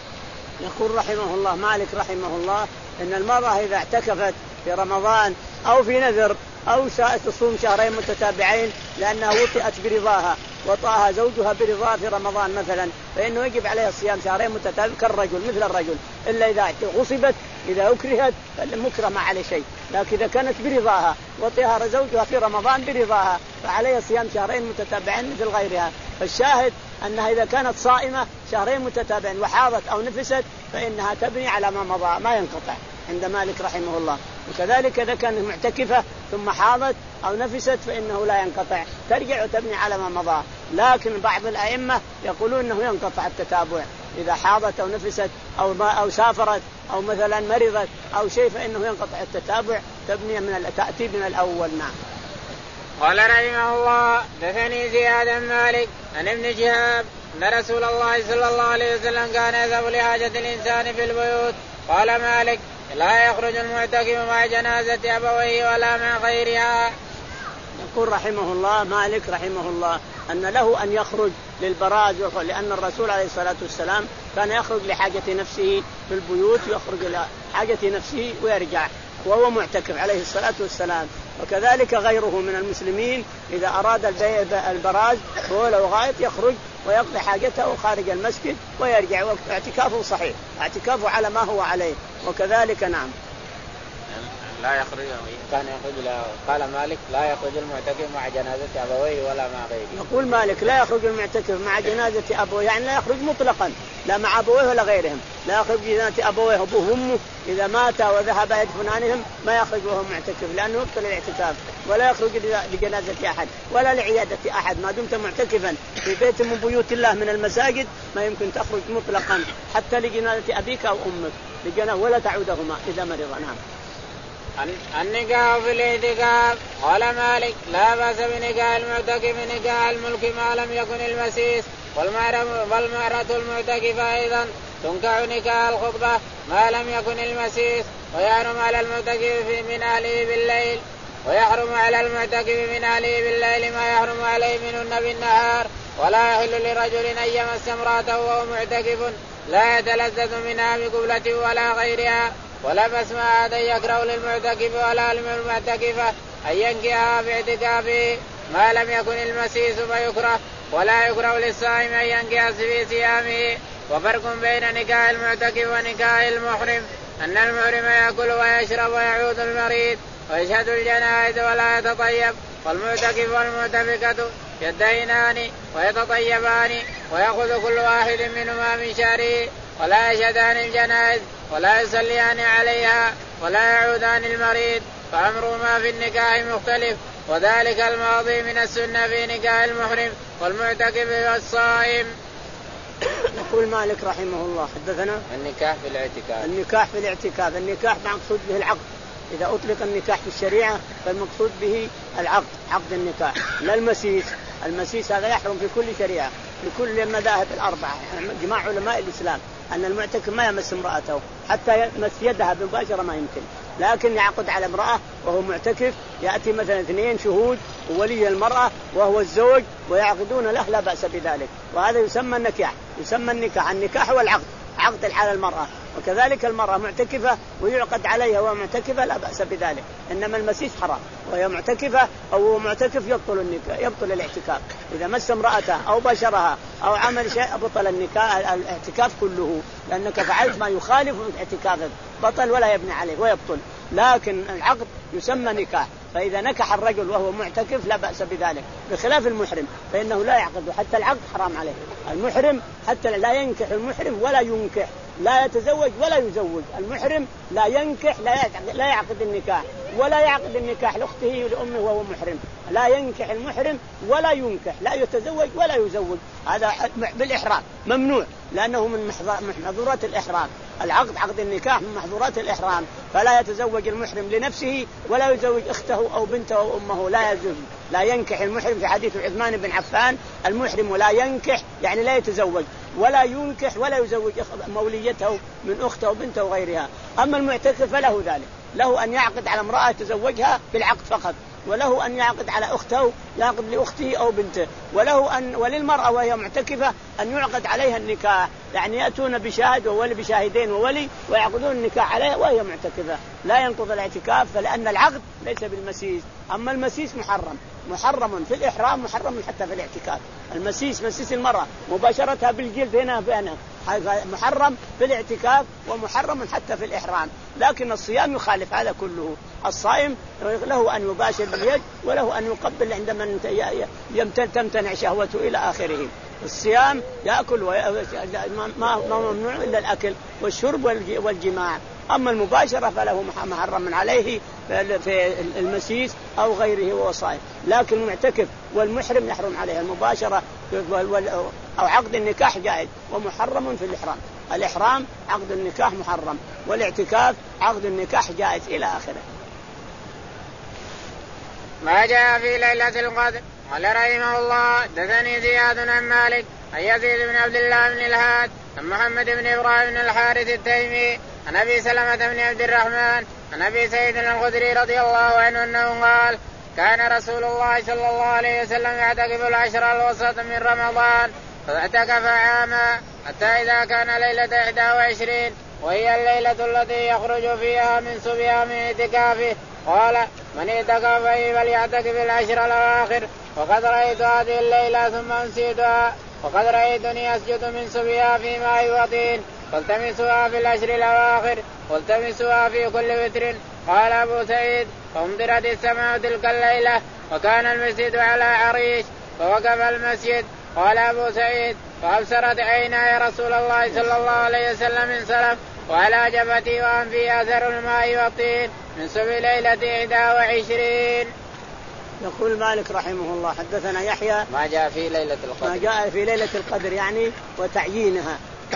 يقول رحمه الله مالك رحمه الله إن المرأة إذا اعتكفت في رمضان أو في نذر أو تصوم شهرين متتابعين لأنها وطئت برضاها وطاها زوجها برضاها في رمضان مثلا فإنه يجب عليها الصيام شهرين متتابعين كالرجل مثل الرجل، إلا إذا غصبت إذا أكرهت فالمكره ما عليه شيء، لكن إذا كانت برضاها وطئها زوجها في رمضان برضاها فعليها صيام شهرين متتابعين مثل غيرها. فالشاهد أنها إذا كانت صائمة شهرين متتابعين وحاضت أو نفست فإنها تبني على ما مضى ما ينقطع عند مالك رحمه الله. وكذلك إذا كانت معتكفة ثم حاضت أو نفست فإنه لا ينقطع ترجع وتبني على ما مضى. لكن بعض الأئمة يقولون أنه ينقطع التتابع إذا حاضت أو نفست أو ما أو سافرت أو مثلا مرضت أو شيء فإنه ينقطع التتابع تبني من التأتيب من الأول. نعم. قال رحمه الله دثني زياد مالك عن ابن شهاب أن رسول الله صلى الله عليه وسلم كان يذهب لحاجة الإنسان في البيوت. قال مالك لا يخرج المعتكف مع جنازة أبويه ولا مع غيرها. يقول رحمه الله مالك رحمه الله أن له أن يخرج للبراز لأن الرسول عليه الصلاة والسلام كان يخرج لحاجة نفسه في البيوت يخرج لحاجة نفسه ويرجع وهو معتكف عليه الصلاة والسلام. وكذلك غيره من المسلمين إذا أراد البراز هو لو غائط يخرج ويقضي حاجته خارج المسجد ويرجع واعتكافه صحيح اعتكافه على ما هو عليه. وكذلك نعم. لا يخرج كان يخرج لا قال مالك لا يخرج المعتكف مع جنازة أبويه ولا مع غيره. يقول مالك لا يخرج المعتكف مع جنازة أبويه يعني لا يخرج مطلقا لا مع أبويه ولا غيرهم. لا يخرج جنازة أبويه أبوه وأمه إذا مات وذهب يدفنانهم ما يخرج وهو معتكف لأنه يبطل الاعتكاف. ولا يخرج لجنازة أحد ولا لعيادة أحد ما دمت معتكفا في بيت من بيوت الله من المساجد ما يمكن تخرج مطلقا حتى لجنازة أبيك أو أمك لجنازة ولا تعودهما إذا مرض. نعم. النكاح في الاعتكاف قال مالك لا بأس بنكاح المعتكف نكاح الملك ما لم يكن المسيس والمرأة المعتكفة أيضا تنكح نكاح الخطبة ما لم يكن المسيس ويحرم على المعتكف من أهله بالليل ويحرم على المعتكف من أهله بالليل ما يحرم عليه منهن بالنهار ولا يحل لرجل أن يمس امرأته وهو معتكف لا يتلذذ منها بقبلة ولا غيرها ولا بأس ما عاد يكره للمعتكف ولا للمعتكفة أن ينكحها في اعتكافه ما لم يكن المسيس فيكره ولا يكره للصائم أن ينكح في صيامه. وفرق بين نكاح المعتكف ونكاح المحرم أن المحرم يأكل ويشرب ويعود المريض ويشهد الجنائز ولا يتطيب والمعتكف والمعتكفة يدهنان ويتطيبان ويأخذ كل واحد منهما من شعره ولا يشهدان الجنائز ولا يصليان عليها ولا يعودان المريض فأمرهما في النكاح مختلف وذلك الماضي من السنة في نكاح المحرم والمعتكف والصائم. يقول مالك رحمه الله حدثنا النكاح في الاعتكاف. النكاح في الاعتكاف النكاح مقصود به العقد. إذا أطلق النكاح في الشريعة فالمقصود به العقد عقد النكاح لا المسيس. المسيس هذا يحرم في كل شريعة لكل المذاهب الأربعة جماع علماء الإسلام أن المعتكف ما يمس امرأته حتى يمس يدها مباشرة ما يمكن لكن يعقد على امرأة وهو معتكف يأتي مثلا اثنين شهود وولي المرأة وهو الزوج ويعقدون له لا بأس بذلك وهذا يسمى النكاح. يسمى النكاح النكاح هو العقد عقد على المرأة وكذلك المرأة معتكفة ويعقد عليها وهي معتكفة لا بأس بذلك. إنما المسيس حرام وهي معتكفة أو معتكف يبطل النكاح يبطل الاعتكاف إذا مس امرأته أو بشرها أو عمل شيء بطل النكاح الاعتكاف كله لأنك فعلت ما يخالف اعتكافك بطل ولا يبني عليه ويبطل. لكن العقد يسمى نكاح فإذا نكح الرجل وهو معتكف لا بأس بذلك بخلاف المحرم فإنه لا يعقد حتى العقد حرام عليه. المحرم حتى لا ينكح المحرم ولا ينكح لا يتزوج ولا يزوج. المحرم لا ينكح لا يعقد, لا يعقد النكاح ولا يعقد النكاح لأخته ولأمه وهو محرم. لا ينكح المحرم ولا ينكح لا يتزوج ولا يزوج هذا بالإحرام ممنوع لأنه من محظورات الإحرام. العقد عقد النكاح من محظورات الإحرام فلا يتزوج المحرم لنفسه ولا يزوج أخته أو بنته أو أمه لا يزوج. لا ينكح المحرم في حديث عثمان بن عفان المحرم ولا ينكح يعني لا يتزوج ولا ينكح ولا يزوج موليته من أخته أو بنته وغيرها. أما المعتكف فله ذلك له أن يعقد على امرأة يتزوجها بالعقد فقط وله أن يعقد على أخته يعقد لأخته أو بنته وله أن وللمرأة وهي معتكفة أن يعقد عليها النكاح يعني يأتون بشاهد وولي بشاهدين وولي ويعقدون النكاح عليها وهي معتكفة لا ينقض الاعتكاف فلأن العقد ليس بالمسيس. أما المسيس محرم محرم في الإحرام محرم حتى في الاعتكاف. المسيس مسيس المرأة مباشرتها بالجلد هنا هنا محرم في الاعتكاف ومحرم حتى في الإحرام. لكن الصيام يخالف هذا كله. الصائم له أن يباشر باليد وله أن يقبل عندما تمتنع شهوته إلى آخره. الصيام يأكل ما ممنوع إلا الأكل والشرب والجماع. أما المباشرة فله محرم عليه في المسيس أو غيره وهو صائم. لكن المعتكف والمحرم يحرم عليه المباشرة أو عقد النكاح جائز ومحرم في الإحرام. الإحرام عقد النكاح محرم والاعتكاف عقد النكاح جائز إلى آخره. ما جاء في ليلة القدر قال رحمه الله دثني زياد عن مالك عن يزيد بن عبد الله بن الهاد عن محمد بن إبراهيم بن الحارث التيمي عن أبي سلمة بن عبد الرحمن عن أبي سعيد الخدري رضي الله عنه أنه قال كان رسول الله صلى الله عليه وسلم يعتكف العشر الوسط من رمضان فاعتكف عاما حتى إذا كان ليلة إحدى وعشرين وهي الليلة التي يخرج فيها من صبيها من اعتكافه قال من اعتكف فليعتكف العشر الأواخر وقد رأيت هذه الليلة ثم أنسيتها وقد رأيتني أسجد من صبيها في ماء وطين والتمسها في العشر الأواخر والتمسها في كل وتر قال أبو سعيد فامطرت السماء تلك الليلة وكان المسجد على عريش فوقف المسجد. قال أبو سعيد فأبصرت عيناي رسول الله صلى الله عليه وسلم انصرف وعلى جبهتي وأنفي أثر الماء والطين من صبح ليلة إحدى وعشرين. يقول مالك رحمه الله حدثنا يحيى ما جاء في ليلة القدر ما جاء في ليلة القدر يعني وتعيينها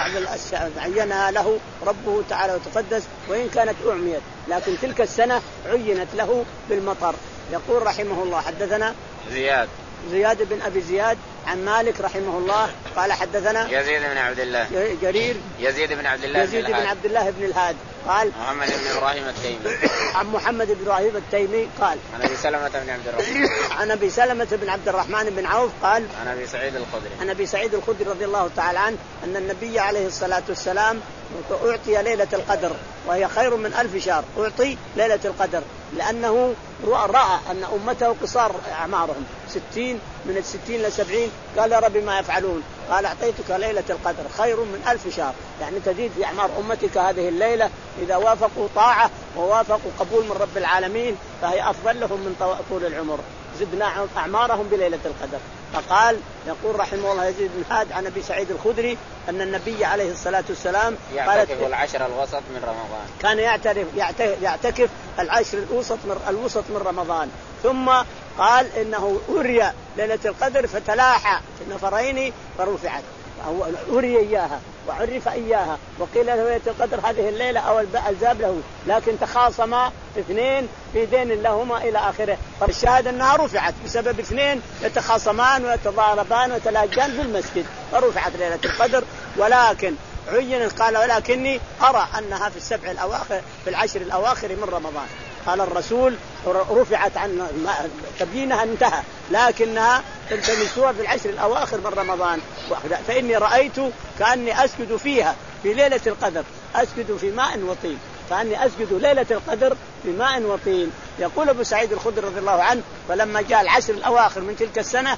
عينها له ربه تعالى وتقدس وإن كانت أعميت لكن تلك السنة عينت له بالمطر. يقول رحمه الله حدثنا زياد زياد بن أبي زياد عن مالك رحمه الله قال حدثنا يزيد بن عبد الله جرير يزيد بن عبد الله يزيد بن عبد الله بن الهاد قال محمد بن إبراهيم التيمي عن محمد بن إبراهيم التيمي قال عن أبي سلمة بن عبد الرحمن عن أبي سلمة بن عبد الرحمن بن عوف قال عن أبي سعيد الخدري عن أبي سعيد الخدري رضي الله تعالى عنه أن النبي عليه الصلاة والسلام أعطي ليلة القدر وهي خير من ألف شهر. أعطي ليلة القدر لأنه رأى أن أمته قصار أعمارهم ستين من الستين لسبعين قال يا رب ما يفعلون قال أعطيتك ليلة القدر خير من ألف شهر يعني تزيد في أعمار أمتك هذه الليلة إذا وافقوا طاعة ووافقوا قبول من رب العالمين فهي أفضل لهم من طول العمر زدنا أعمارهم بليلة القدر. فقال يقول رحمه الله يزيد بن هاد عن أبي سعيد الخدري أن النبي عليه الصلاة والسلام يعتكف العشر الوسط من رمضان كان يعترف يعتكف العشر الوسط من الوسط من رمضان. ثم قال إنه أري ليلة القدر فتلاحى في نفرين فرفعت هو أري إياها وعرف إياها وقيل له ليلة القدر هذه الليلة أو الزاب له لكن تخاصما اثنين في دين لهما إلى آخره. فالشاهد أنها رفعت بسبب اثنين يتخاصمان ويتضاربان ويتلاجان في المسجد فرفعت ليلة القدر. ولكن عين قال ولكني أرى أنها في السبع الأواخر في العشر الأواخر من رمضان. قال الرسول رفعت عن تبيينها انتهى لكنها تلتمسوها في العشر الأواخر من رمضان. فإني رأيت كأني أسجد فيها في ليلة القدر أسجد في ماء وطين كأني أسجد ليلة القدر في ماء وطين. يقول أبو سعيد الخدري رضي الله عنه فلما جاء العشر الأواخر من تلك السنة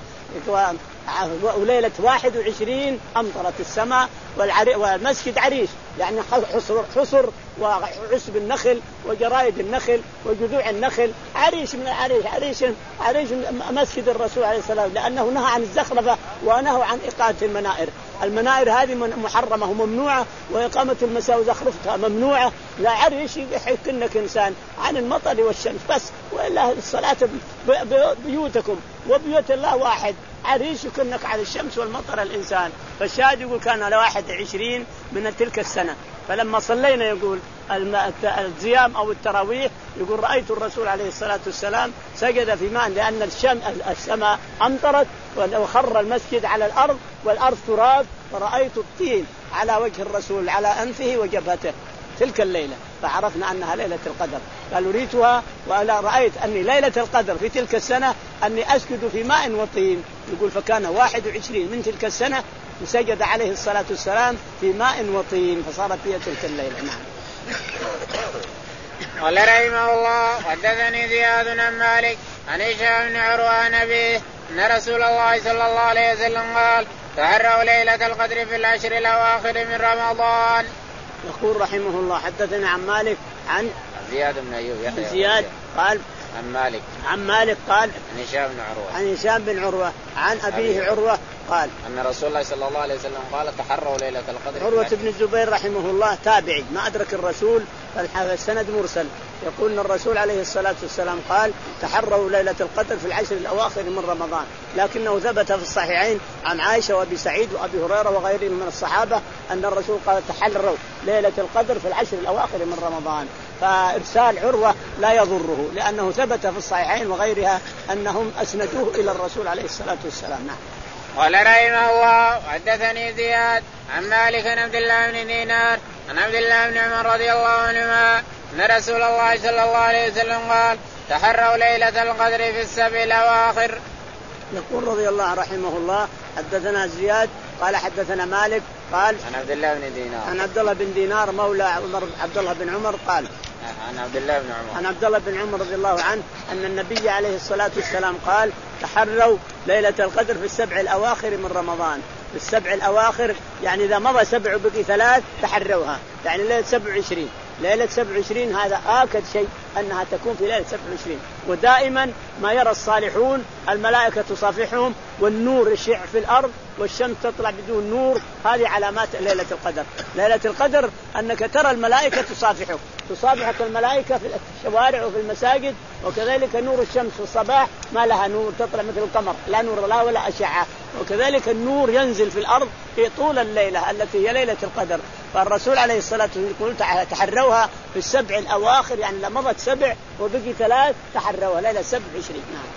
وليلة واحد وعشرين أمطرت السماء والمسجد عريش يعني حصر, حصر وعسب النخل وجرايد النخل وجذوع النخل عريش من العريش عريش عريش مسجد الرسول عليه السلام لأنه نهى عن الزخرفة ونهى عن إقامة المنائر. المنائر هذه محرمة وممنوعة وإقامة المساء وزخرفتها ممنوعة. لا عريش يحكنك إنسان عن المطر والشمس بس وإلا الصلاة بيوتكم وبيوت الله واحد عريش يكنك على الشمس والمطر الإنسان. فالشاهد يقول كان لواحد عشرين من تلك السنة فلما صلينا يقول الزيام أو التراويح يقول رأيت الرسول عليه الصلاة والسلام سجد في ماء لأن الشم السماء أمطرت وخر المسجد على الأرض والأرض تراب فرأيت الطين على وجه الرسول على أنفه وجبهته تلك الليلة فعرفنا أنها ليلة القدر. قال ريتها ولا رأيت أني ليلة القدر في تلك السنة أني أسجد في ماء وطين. يقول فكان واحد وعشرين من تلك السنة سجد عليه الصلاة والسلام في ماء وطين فصارت هي تلك الليلة. نعم. قال رحمه الله حدثني زياد بن مالك عن هشام بن عروة عن أبيه أن رسول الله صلى الله عليه وسلم قال تحروا ليلة القدر في العشر الأواخر من رمضان. يقول رحمه الله حدثنا عن مالك عن زياد بن أيوب يحيى زياد قال عن مالك عن مالك قال عن هشام بن عروة عن هشام بن عروة عن أبيه عروة قال أن رسول الله صلى الله عليه وسلم قال تحروا ليلة القدر. عروة بن الزبير رحمه الله تابعي ما أدرك الرسول فالسند مرسل يقول أن الرسول عليه الصلاة والسلام قال تحروا ليلة القدر في العشر الأواخر من رمضان لكنه ثبت في الصحيحين عن عائشة وأبي سعيد وأبي هريرة وغيرهم من الصحابة أن الرسول قال تحروا ليلة القدر في العشر الأواخر من رمضان. فإرسال عروة لا يضره لأنه ثبت في الصحيحين وغيرها أنهم أسندوه إلى الرسول عليه الصلاة والسلام. نعم. قال رحمه الله حدثني زياد عن مالك عن عبد الله بن دينار عن عبد الله بن عمر رضي الله عنهما أن رسول الله صلى الله عليه وسلم قال تحروا ليلة القدر في السبع الأواخر. يقول رضي الله رحمه الله حدثنا زياد قال حدثنا مالك قال عن عبد الله بن دينار عن عبد الله بن دينار مولى عمر عبد الله بن عمر قال عن عبد الله بن عمر عن عبد الله بن عمر رضي الله عنه أن النبي عليه الصلاة والسلام قال تحروا ليلة القدر في السبع الأواخر من رمضان. في السبع الأواخر يعني إذا مضى سبع بقي ثلاث تحروها يعني ليلة سبع وعشرين ليلة سبع وعشرين هذا آكد شيء أنها تكون في ليلة سبع وعشرين. ودائما ما يرى الصالحون الملائكة تصافحهم والنور يشع في الأرض والشمس تطلع بدون نور، هذه علامات ليلة القدر. ليلة القدر أنك ترى الملائكة تصافحك، تصافحك الملائكة في الشوارع وفي المساجد، وكذلك نور الشمس في الصباح ما لها نور، تطلع مثل القمر لا نور لا ولا أشعة، وكذلك النور ينزل في الأرض في طول الليلة التي هي ليلة القدر. فالرسول عليه الصلاة والسلام يقول تحروها في السبع الأواخر، يعني لما مضت سبع وبقي ثلاث تحروها ليلة سبع وعشرين. نعم.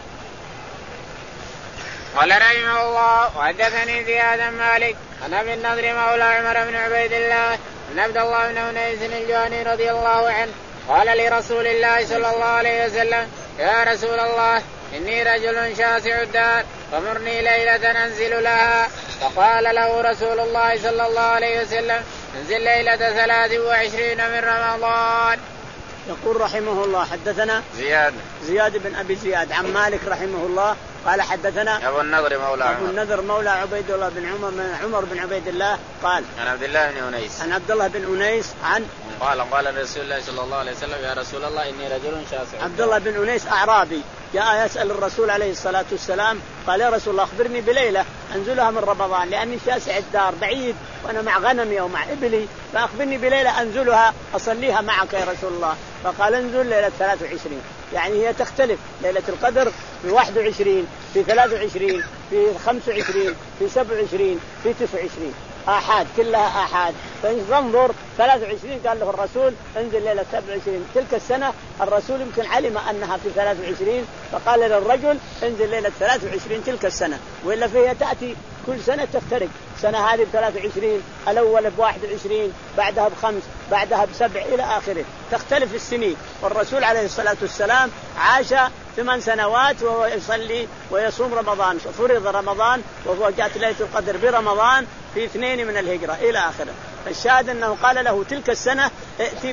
قال رحمه الله وحدثني زياد مالك عن ابي النضر مولى عمر بن عبيد الله ان عبد الله بن انيس الجهني رضي الله عنه قال لرسول الله صلى الله عليه وسلم يا رسول الله إني رجل شاسع الدار فمرني ليلة أنزل لها. فقال له رسول الله صلى الله عليه وسلم انزل ليلة ثلاث وعشرين من رمضان. يقول رحمه الله حدثنا زياد زياد بن أبي زياد عن مالك رحمه الله قال حدثنا أبو النضر مولى أبو النضر مولى عبيد الله بن عمر من عمر بن عبيد الله قال عن عبد الله بن أنيس عن عبد الله بن أنيس عن قال قال رسول الله صلى الله عليه وسلم يا رسول الله إني رجل شاسع. عبد الله بن أنيس أعرابي جاء يسأل الرسول عليه الصلاة والسلام قال يا رسول الله أخبرني بليلة أنزلها من رمضان لأني شاسع الدار بعيد وأنا مع غنمي ومع إبلي، فأخبرني بليلة أنزلها أصليها معك يا رسول الله. فقال انزل ليلة ثلاث وعشرين، يعني هي تختلف ليلة القدر في واحد وعشرين في ثلاث وعشرين في خمس وعشرين في سبع وعشرين في تسع وعشرين آحاد كلها آحاد. فانظر ثلاث وعشرين قال له الرسول انزل ليلة سبع وعشرين. تلك السنة الرسول يمكن علم أنها في ثلاث وعشرين فقال للرجل انزل ليلة ثلاث وعشرين تلك السنة، وإلا فيها تأتي كل سنة تفترق، سنة هذه بثلاث وعشرين الأول بواحد وعشرين بعدها بخمس بعدها بسبع إلى آخره، تختلف السنين. والرسول عليه الصلاة والسلام عاش ثمان سنوات وهو يصلي ويصوم رمضان، فرض رمضان وهو جاءت ليلة القدر برمضان في اثنين من الهجرة إلى آخره. الشاهد أنه قال له تلك السنة ائتي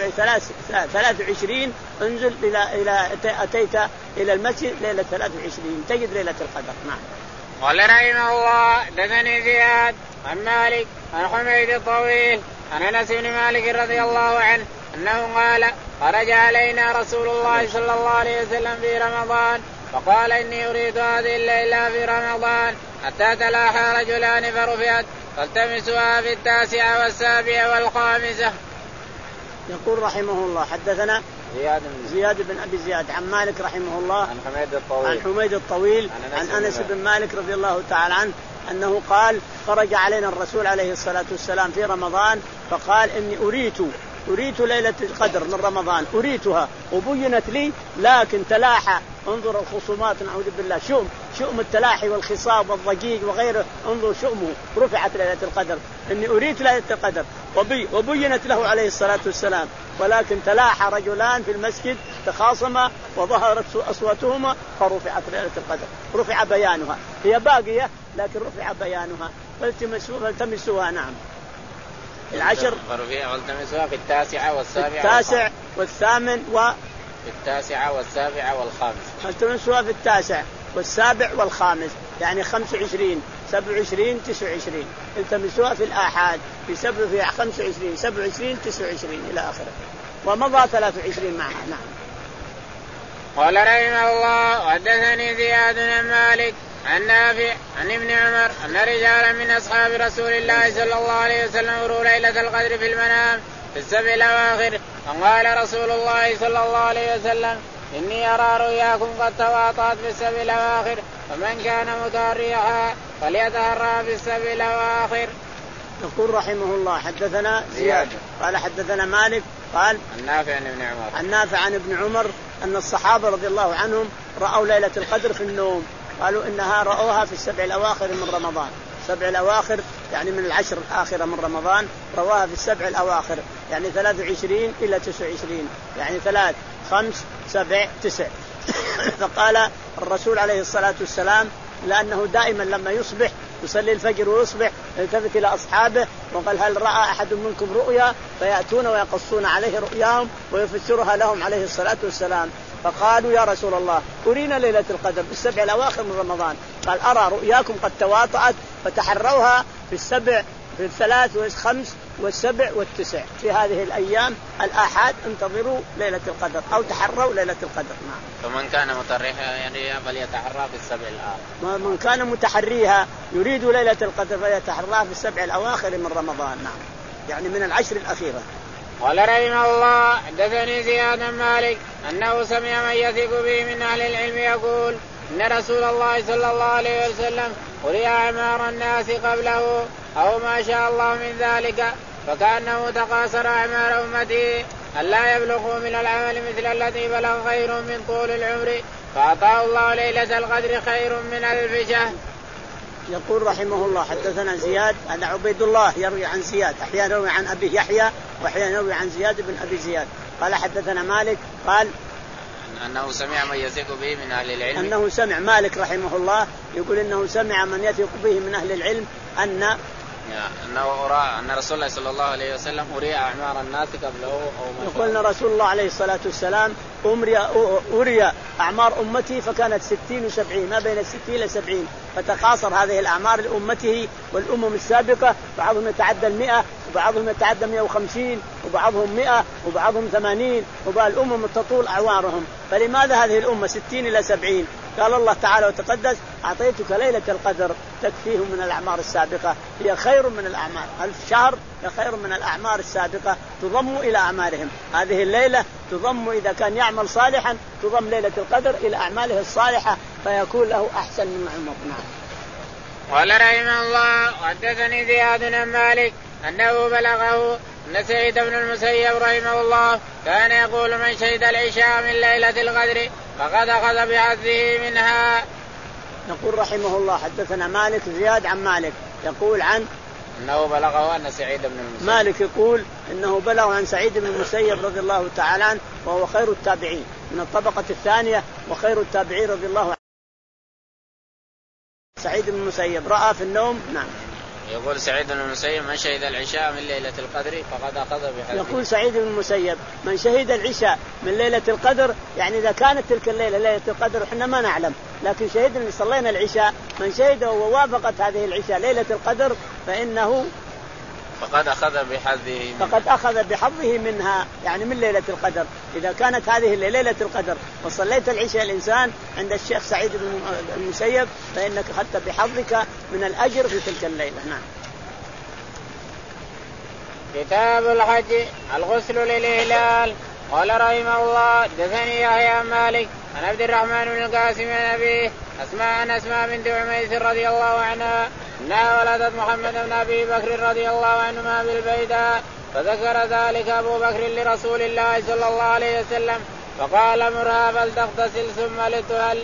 بثلاث وعشرين انزل إلى إلى أتيت إلى المسجد ليلة ثلاث وعشرين تجد ليلة القدر. نعم. قال رحمه الله دثني زياد عن مالك عن حميد الطويل عن أنس بن مالك رضي الله عنه أنه قال خرج علينا رسول الله صلى الله عليه وسلم في رمضان فقال إني أريد هذه الليلة في رمضان حتى تلاحى رجلان فرفعت فالتمسوها في التاسعة والسابعة والخامسة. يقول رحمه الله حدثنا زياد, زياد بن أبي زياد عن مالك رحمه الله عن حميد الطويل عن حميد الطويل عن, عن أنس بن مالك رضي الله تعالى عنه أنه قال خرج علينا الرسول عليه الصلاة والسلام في رمضان فقال إني أريت أريت ليلة القدر من رمضان أريتها وبينت لي لكن تلاحى. انظر الخصومات نعوذ بالله شؤم شؤم التلاحي والخصاب والضجيج وغيره، انظر شؤمه رفعت ليلة القدر. إني أريت ليلة القدر وبي وبينت له عليه الصلاة والسلام، ولكن تلاحى رجلان في المسجد تخاصما وظهرت أصواتهما فرفعت ليلة القدر، رفع بيانها، هي باقية لكن رفع بيانها فالتمسوها. نعم. العشر والتمسوها في التاسعة والسابعة التاسع والثامن و في التاسعة والسابعة والخامس والتمسوها في التاسع والسابع والخامس، يعني خمس وعشرين سبع وعشرين تسع وعشرين التمسوها في الآحاد في سبع في خمس وعشرين سبع وعشرين تسع وعشرين إلى آخره، ومضى ثلاث وعشرين معها. نعم. قال رحمه الله وحدثني زياد بن مالك عن نافع عن ابن عمر أن رجالا من أصحاب رسول الله صلى الله عليه وسلم أروا ليلة القدر في المنام في السبع الأواخر، فقال رسول الله صلى الله عليه وسلم إني أرى رؤياكم قد تواطأت في السبع الأواخر، فمن كان متريحا فليتهرى في السبع الأواخر. يقول رحمه الله حدثنا زياد قال حدثنا مالك قال النافع عن ابن عمر النافع عن ابن عمر أن الصحابة رضي الله عنهم رأوا ليلة القدر في النوم، قالوا إنها رأوها في السبع الأواخر من رمضان، السبع الأواخر يعني من العشر الآخرة من رمضان، رواها في السبع الأواخر يعني ثلاث وعشرين إلى تسع وعشرين، يعني ثلاث خمس سبع تسع. فقال الرسول عليه الصلاة والسلام لأنه دائما لما يصبح يصلي الفجر ويصبح يلتفت إلى أصحابه وقال هل رأى أحد منكم رؤيا، فيأتون ويقصون عليه رؤياهم ويفسرها لهم عليه الصلاة والسلام. فقالوا يا رسول الله أرينا ليلة القدر في السبع الأواخر من رمضان، قال أرى رؤياكم قد تواطأت فتحروها في السبع في الثلاث والخمس والسبع والتسع في هذه الأيام الآحاد انتظروا ليلة القدر أو تحروا ليلة القدر. نعم. فمن كان متريها يعني فليتحرى في السبع الأواخر. من كان متحريها يريد ليلة القدر فليتحرى في السبع الأواخر من رمضان. نعم يعني من العشر الأخيرة. قال رحمه الله حدثني زياد بن مالك أنه سمع من يثق به من أهل العلم يقول إن رسول الله صلى الله عليه وسلم قرئ أعمار الناس قبله أو ما شاء الله من ذلك فكأنه تقاصر أعمار أمته ألا يبلغوا من العمل مثل الذي بلغ خير من طول العمر فأعطاه الله ليلة القدر خير من ألف شهر. يقول رحمه الله حدثنا زياد هذا عبيد الله يروي عن زياد أحيانا يروي عن أبيه يحيى وأحيانا يروي عن زياد بن أبي زياد قال حدثنا مالك قال أنه سمع من يثق به من أهل العلم أنه سمع مالك رحمه الله يقول إنه سمع من يثق به من أهل العلم أن أنه أرى أن رسول الله صلى الله عليه وسلم أري أعمار الناس قبله أو ما يقول أن رسول الله عليه الصلاة والسلام أري أعمار أمتي فكانت ستين وسبعين ما بين الستين إلى سبعين فتقاصر هذه الأعمار لأمته والأمم السابقة بعضهم يتعدى المئة وبعضهم يتعدى مئة وخمسين وبعضهم مئة وبعضهم ثمانين وبعض الأمم تطول أعوارهم فلماذا هذه الأمة ستين إلى سبعين؟ قال الله تعالى وتقدس أعطيتك ليلة القدر تكفيهم من الأعمار السابقة هي خير من الأعمار ألف شهر هي خير من الأعمار السابقة تضم إلى أعمارهم هذه الليلة تضم إذا كان يعمل صالحا تضم ليلة القدر إلى أعماله الصالحة فيكون له أحسن من عمر. قال رحمه الله حدثني زياد بن مالك أنه بلغه أن سعيد بن المسيب رحمه الله كان يقول من شهد العشاء من ليلة القدر فقد أخذ بحظه منها. يقول رحمه الله حدثنا مالك زياد عن مالك يقول عن أنه بلغه أن سعيد بن المسيب مالك يقول إنه بلغه عن سعيد بن المسيب رضي الله تعالى عنه وهو خير التابعين من الطبقة الثانية وخير التابعين رضي الله عنه. سعيد بن المسيب رأى في النوم. نعم. يقول سعيد بن المسيب من شهد العشاء من ليلة القدر فقد أخذ بحظه. يقول سعيد بن المسيب من شهد العشاء من ليلة القدر يعني إذا كانت تلك الليلة ليلة القدر إحنا ما نعلم لكن شهدنا صلينا العشاء من شهده ووافقت هذه العشاء ليلة القدر فإنه فقد أخذ بحظه فقد أخذ بحظه منها يعني من ليلة القدر إذا كانت هذه ليلة القدر وصليت العشاء الإنسان عند الشيخ سعيد بن المسيب فإنك أخذت بحظك من الأجر في تلك الليلة. نعم. كتاب الحج الغسل للإهلال. قال رحمه الله دثني يحيى مالك عن عبد الرحمن بن القاسم عن أبيه أسماء أن أسماء بنت عميس رضي الله عنها أنها ولدت محمد بن أبي بكر رضي الله عنهما بالبيداء فذكر ذلك أبو بكر لرسول الله صلى الله عليه وسلم فقال مرها فلتغتسل ثم لتهل.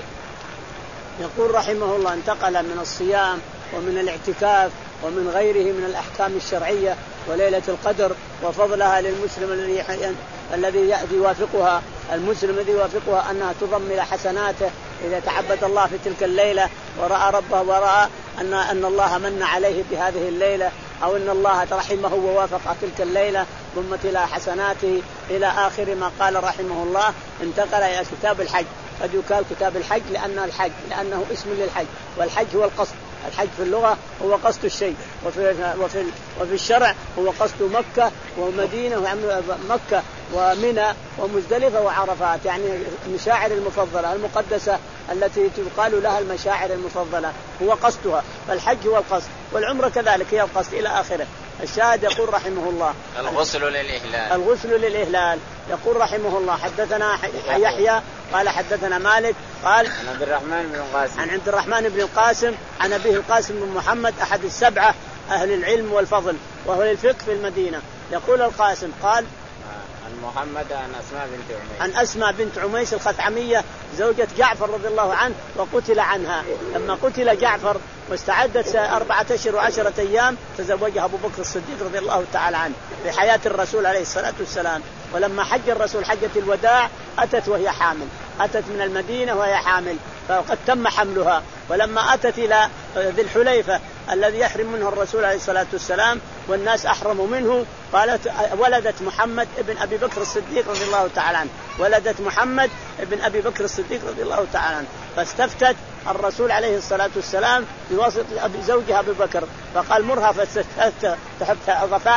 يقول رحمه الله انتقل من الصيام ومن الاعتكاف ومن غيره من الأحكام الشرعية وليلة القدر وفضلها للمسلم الذي الذي يوافقها المسلم الذي يوافقها أنها تضم إلى حسناته إذا تعبد الله في تلك الليلة ورأى ربه ورأى أن أن الله من عليه بهذه الليلة أو أن الله رحمه ووافق تلك الليلة ضمت إلى حسناته إلى آخر ما قال رحمه الله. انتقل إلى كتاب الحج قد يقال كتاب الحج لأنه الحج لأنه اسم للحج والحج هو القصد. الحج في اللغة هو قصد الشيء وفي, وفي, وفي الشرع هو قصد مكة ومدينة مكة ومنى ومزدلفة وعرفات يعني المشاعر المفضلة المقدسة التي تقال لها المشاعر المفضلة هو قصدها فالحج هو القصد والعمرة كذلك هي القصد إلى آخره. الشاهد يقول رحمه الله الغسل للإهلال الغسل للإهلال. يقول رحمه الله حدثنا يحيى قال حدثنا مالك قال عن عبد الرحمن بن القاسم عن عبد الرحمن بن القاسم عن أبيه القاسم بن محمد أحد السبعة أهل العلم والفضل وهو الفقه في المدينة. يقول القاسم قال عن محمد عن أسماء بنت عميس عن أسماء بنت عميس الخثعمية زوجة جعفر رضي الله عنه وقتل عنها. لما قتل جعفر واستعدت أربعة أشهر وعشرة أيام تزوجها أبو بكر الصديق رضي الله تعالى عنه في حياة الرسول عليه الصلاة والسلام. ولما حج الرسول حجة الوداع أتت وهي حامل أتت من المدينة وهي حامل فقد تم حملها. ولما أتت إلى ذي الحليفة الذي يحرم منه الرسول عليه الصلاة والسلام والناس أحرموا منه قالت ولدت محمد ابن أبي بكر الصديق رضي الله تعالى عنه ولدت محمد ابن أبي بكر الصديق رضي الله تعالى عنه. فاستفتت الرسول عليه الصلاة والسلام بواسطة زوجها أبي بكر فقال مرها فتحت ضفائر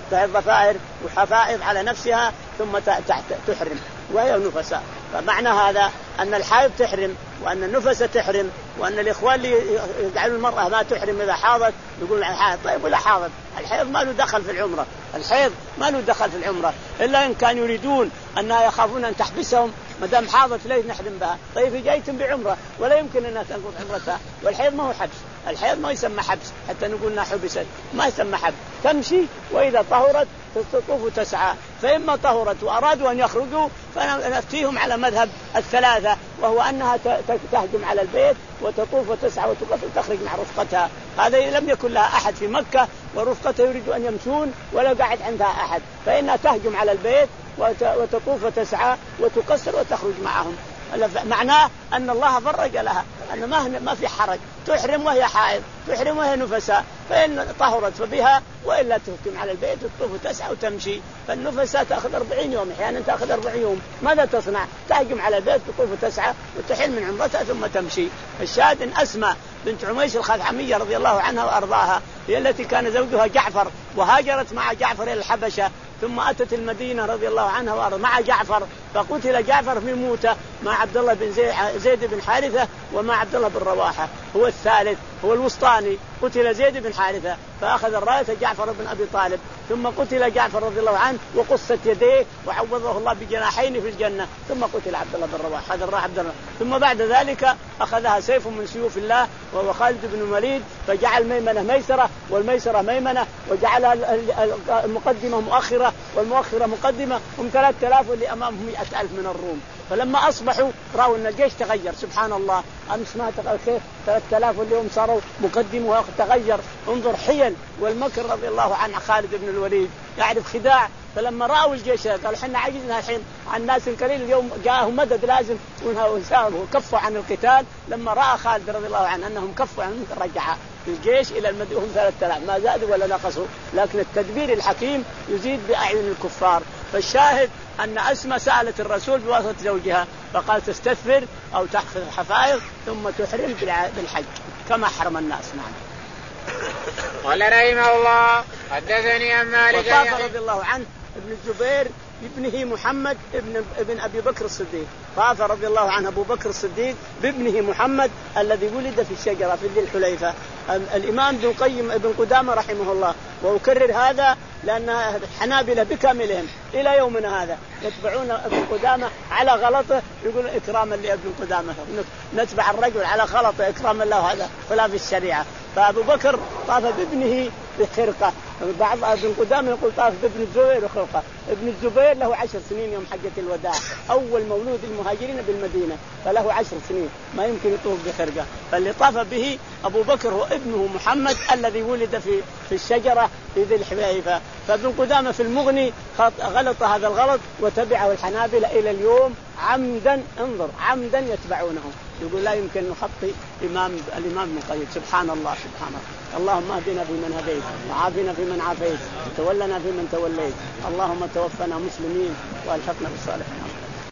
ضفائر وحفائض على نفسها ثم تحرم وهي نفساء. فمعنى هذا أن الحائض تحرم وأن النفس تحرم وأن الإخوان اللي يجعلوا المرأة ما تحرم إذا حاضت يقول الحائض. طيب ولا حاضت؟ الحيض ما له دخل في العمرة، الحيض ما له دخل في العمرة إلا إن كان يريدون أنها يخافون أن تحبسهم ما دام حاضت ليش نحرم بها. طيب جايتم بعمرة ولا يمكن أنها تنقض عمرتها، والحيض ما هو حبس، الحيض ما يسمى حبس حتى نقول انها حبست، ما يسمى حبس، تمشي وإذا طهرت تطوف وتسعى. فإما طهرت وأرادوا أن يخرجوا فنفتيهم على مذهب الثلاثة، وهو أنها تهجم على البيت وتطوف وتسعى وتقف وتخرج مع رفقتها. هذا لم يكن لها أحد في مكة ورفقتها يريدوا أن يمشون ولا قاعد عندها أحد، فإنها تهجم على البيت وتطوف وتسعى وتقصر وتخرج معهم. معناه أن الله فرج لها أن ما ما في حرج، تحرم وهي حائض، تحرم وهي نفساء، فإن طهرت فبها وإلا تهجم على البيت وتطوف وتسعى وتمشي. فالنفساء تأخذ أربعين يوم، أحيانا تأخذ أربعين يوم. ماذا تصنع؟ تهجم على البيت تطوف وتسعى وتحل من عمرتها ثم تمشي. الشاهد إن أسماء بنت عميس الخثعمية رضي الله عنها وأرضاها هي التي كان زوجها جعفر وهاجرت مع جعفر إلى الحبشة، ثم أتت المدينة رضي الله عنها وأرضاها مع جعفر، فقتل جعفر في موته مع عبد الله بن زيد بن حارثة ومع عبد الله بن رواحة هو الثالث هو الوسطاني. قتل زيد بن حارثة فأخذ الراية جعفر بن أبي طالب، ثم قتل جعفر رضي الله عنه وقصت يديه وعوضه الله بجناحين في الجنة، ثم قتل عبد الله بن رواحة. هذا الراية عبد الله، ثم بعد ذلك أخذها سيف من سيوف الله وهو خالد بن الوليد، فجعل ميمنة ميسرة والميسرة ميمنة، وجعلها المقدمة مؤخرة والمؤخرة مقدمة، هم ثلاثة آلاف واللي أمامهم مئة ألف من الروم. فلما أصبحوا رأوا أن الجيش تغير، سبحان الله، أمس ما تغير كيف ثلاثة آلاف واللي هم صاروا مقدم وتغير. انظر حيل والمكر رضي الله عنه خالد بن الوليد يعرف خداع. فلما رأوا الجيش قالوا حنا عجزنا الحين عن ناس قليل، اليوم جاءهم مدد لازم وكفوا عن القتال. لما رأى خالد رضي الله عنه أنهم كفوا عنهم رجع الجيش إلى المدينة، هم ثلاثة آلاف ما زادوا ولا نقصوا، لكن التدبير الحكيم يزيد بأعين الكفار. فالشاهد أن أسماء سألت الرسول بواسطة زوجها فقال تستثمر أو تأخذ حفائض ثم تحرم بالحج كما حرم الناس. نعم. قال رحمه الله حدثني عن مالك رضي الله عنه ابن الزبير بابنه محمد ابن ابن أبي بكر الصديق، طاف رضي الله عنه أبو بكر الصديق بابنه محمد الذي ولد في الشجرة في ذي الحليفة. الإمام ابن القيم ابن قدامة رحمه الله، وأكرر هذا لأن الحنابلة بكاملهم إلى يومنا هذا يتبعون ابن قدامة على غلطه، يقول إكراما لابن قدامة، نتبع الرجل على غلطه إكراما له، هذا خلاف الشريعة. فأبو بكر طاف بابنه بخرقة، بعض ابن قدامة يقول طاف بابن الزبير بخرقة. ابن الزبير له عشر سنين يوم حجة الوداع، أول مولود المهاجرين بالمدينة، فله عشر سنين ما يمكن يطوف بخرقة. فاللي طاف به أبو بكر هو ابنه محمد الذي ولد في في الشجرة في ذي الحليفة. فابن قدامة في المغني غلط هذا الغلط وتبعه الحنابلة إلى اليوم عمدا، انظر عمدا يتبعونه، يقول لا يمكن نخطي إمام الإمام ابن القيم. سبحان الله سبحان الله. اللهم اهدنا فيمن هديت وعافنا فيمن عافيت وتولنا فيمن توليت، اللهم توفنا مسلمين والحقنا بالصالحين.